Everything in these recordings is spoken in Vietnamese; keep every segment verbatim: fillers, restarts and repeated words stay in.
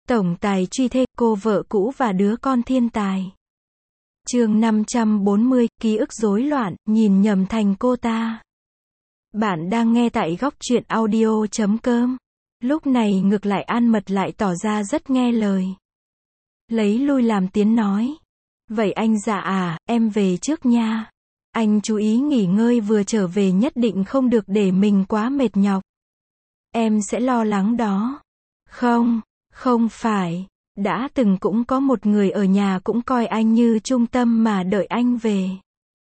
Tổng tài truy thê, cô vợ cũ và đứa con thiên tài. Chương năm trăm bốn mươi, ký ức rối loạn, nhìn nhầm thành cô ta. Bạn đang nghe tại góc truyện audio chấm com. Lúc này ngược lại An Mật lại tỏ ra rất nghe lời. Lấy lui làm tiếng nói. Vậy anh dạ à, em về trước nha. Anh chú ý nghỉ ngơi, vừa trở về nhất định không được để mình quá mệt nhọc. Em sẽ lo lắng đó. Không, không phải. Đã từng cũng có một người ở nhà cũng coi anh như trung tâm mà đợi anh về.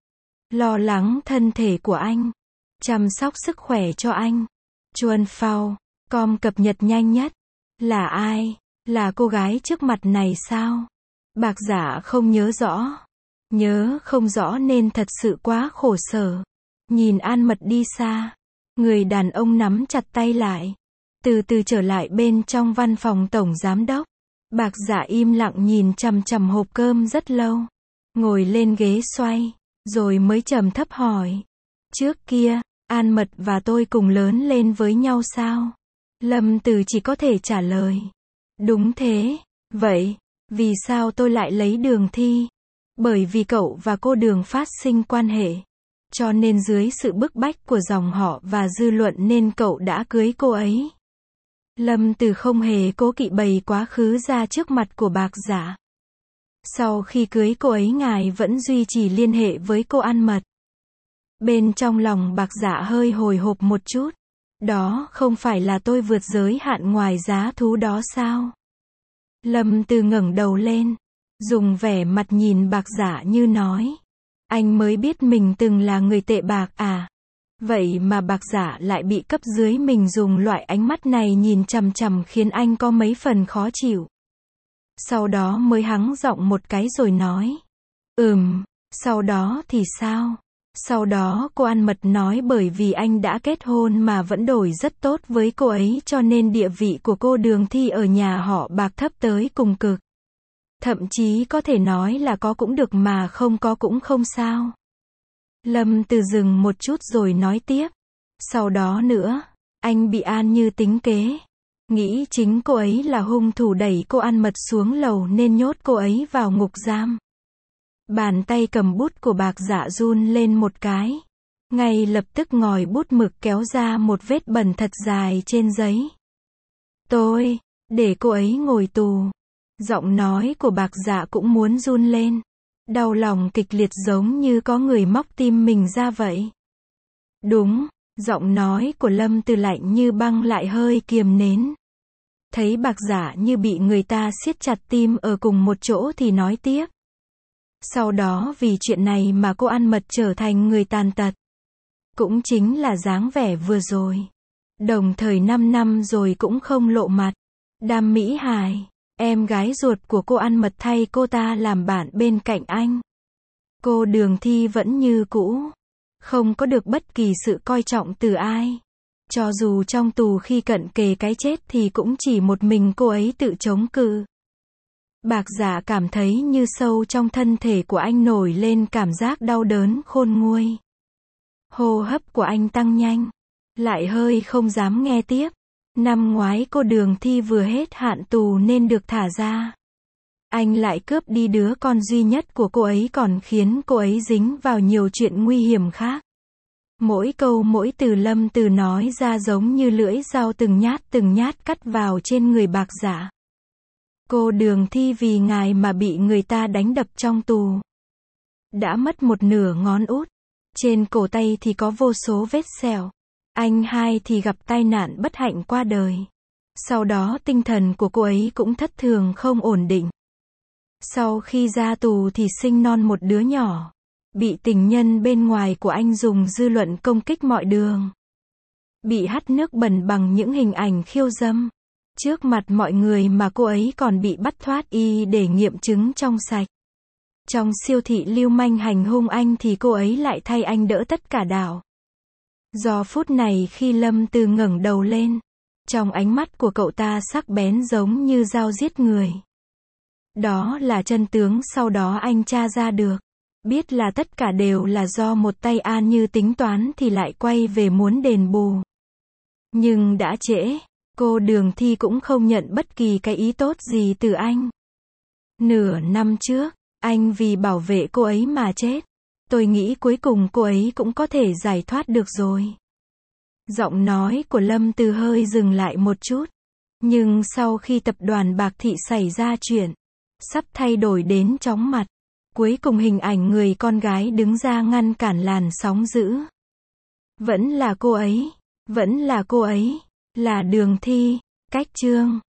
Lo lắng thân thể của anh. Chăm sóc sức khỏe cho anh. Chuan Phao, com cập nhật nhanh nhất. Là ai? Là cô gái trước mặt này sao? Bạc Dạ không nhớ rõ. Nhớ không rõ nên thật sự quá khổ sở. Nhìn An Mật đi xa. Người đàn ông nắm chặt tay lại. Từ từ trở lại bên trong văn phòng tổng giám đốc. Bạc Dạ im lặng nhìn chằm chằm hộp cơm rất lâu. Ngồi lên ghế xoay. Rồi mới trầm thấp hỏi. Trước kia, An Mật và tôi cùng lớn lên với nhau sao? Lâm Từ chỉ có thể trả lời. Đúng thế. Vậy, vì sao tôi lại lấy Đường Thi? Bởi vì cậu và cô Đường phát sinh quan hệ. Cho nên dưới sự bức bách của dòng họ và dư luận nên cậu đã cưới cô ấy. Lâm Từ không hề cố kỵ bày quá khứ ra trước mặt của Bạc Dạ. Sau khi cưới cô ấy, ngài vẫn duy trì liên hệ với cô An Mật. Bên trong lòng Bạc Dạ hơi hồi hộp một chút. Đó không phải là tôi vượt giới hạn ngoài giá thú đó sao? Lâm Từ ngẩng đầu lên, dùng vẻ mặt nhìn Bạc Dạ như nói. Anh mới biết mình từng là người tệ bạc à? Vậy mà Bạc Dạ lại bị cấp dưới mình dùng loại ánh mắt này nhìn chằm chằm khiến anh có mấy phần khó chịu. Sau đó mới hắng giọng một cái rồi nói. Ừm, sau đó thì sao? Sau đó cô An Mật nói bởi vì anh đã kết hôn mà vẫn đổi rất tốt với cô ấy cho nên địa vị của cô Đường Thi ở nhà họ Bạc thấp tới cùng cực. Thậm chí có thể nói là có cũng được mà không có cũng không sao. Lâm Từ dừng một chút rồi nói tiếp. Sau đó nữa, anh bị An Như tính kế. Nghĩ chính cô ấy là hung thủ đẩy cô An Mật xuống lầu nên nhốt cô ấy vào ngục giam. Bàn tay cầm bút của Bạc Dạ run lên một cái. Ngay lập tức ngòi bút mực kéo ra một vết bẩn thật dài trên giấy. Tôi, để cô ấy ngồi tù. Giọng nói của Bạc Dạ cũng muốn run lên. Đau lòng kịch liệt giống như có người móc tim mình ra vậy. Đúng, giọng nói của Lâm Từ lạnh như băng lại hơi kiềm nén. Thấy Bạc Dạ như bị người ta siết chặt tim ở cùng một chỗ thì nói tiếp. Sau đó vì chuyện này mà cô An Mật trở thành người tàn tật. Cũng chính là dáng vẻ vừa rồi. Đồng thời năm năm rồi cũng không lộ mặt. Đàm Mỹ Hải, em gái ruột của cô An Mật thay cô ta làm bạn bên cạnh anh. Cô Đường Thi vẫn như cũ. Không có được bất kỳ sự coi trọng từ ai. Cho dù trong tù khi cận kề cái chết thì cũng chỉ một mình cô ấy tự chống cự. Bạc Dạ cảm thấy như sâu trong thân thể của anh nổi lên cảm giác đau đớn khôn nguôi. Hô hấp của anh tăng nhanh. Lại hơi không dám nghe tiếp. Năm ngoái cô Đường Thi vừa hết hạn tù nên được thả ra. Anh lại cướp đi đứa con duy nhất của cô ấy còn khiến cô ấy dính vào nhiều chuyện nguy hiểm khác. Mỗi câu mỗi từ Lâm Từ nói ra giống như lưỡi dao từng nhát từng nhát cắt vào trên người Bạc Dạ. Cô Đường Thi vì ngài mà bị người ta đánh đập trong tù. Đã mất một nửa ngón út. Trên cổ tay thì có vô số vết sẹo. Anh hai thì gặp tai nạn bất hạnh qua đời. Sau đó tinh thần của cô ấy cũng thất thường không ổn định. Sau khi ra tù thì sinh non một đứa nhỏ. Bị tình nhân bên ngoài của anh dùng dư luận công kích mọi đường. Bị hắt nước bẩn bằng những hình ảnh khiêu dâm. Trước mặt mọi người mà cô ấy còn bị bắt thoát y để nghiệm chứng trong sạch. Trong siêu thị lưu manh hành hung anh thì cô ấy lại thay anh đỡ tất cả đảo. Do phút này khi Lâm Từ ngẩng đầu lên, trong ánh mắt của cậu ta sắc bén giống như dao giết người. Đó là chân tướng sau đó anh tra ra được. Biết là tất cả đều là do một tay An Như tính toán thì lại quay về muốn đền bù. Nhưng đã trễ. Cô Đường Thi cũng không nhận bất kỳ cái ý tốt gì từ anh. Nửa năm trước, anh vì bảo vệ cô ấy mà chết. Tôi nghĩ cuối cùng cô ấy cũng có thể giải thoát được rồi. Giọng nói của Lâm Từ hơi dừng lại một chút. Nhưng sau khi tập đoàn Bạc Thị xảy ra chuyện, sắp thay đổi đến chóng mặt. Cuối cùng hình ảnh người con gái đứng ra ngăn cản làn sóng dữ. Vẫn là cô ấy. Vẫn là cô ấy. Là Đường Thi. Cách chương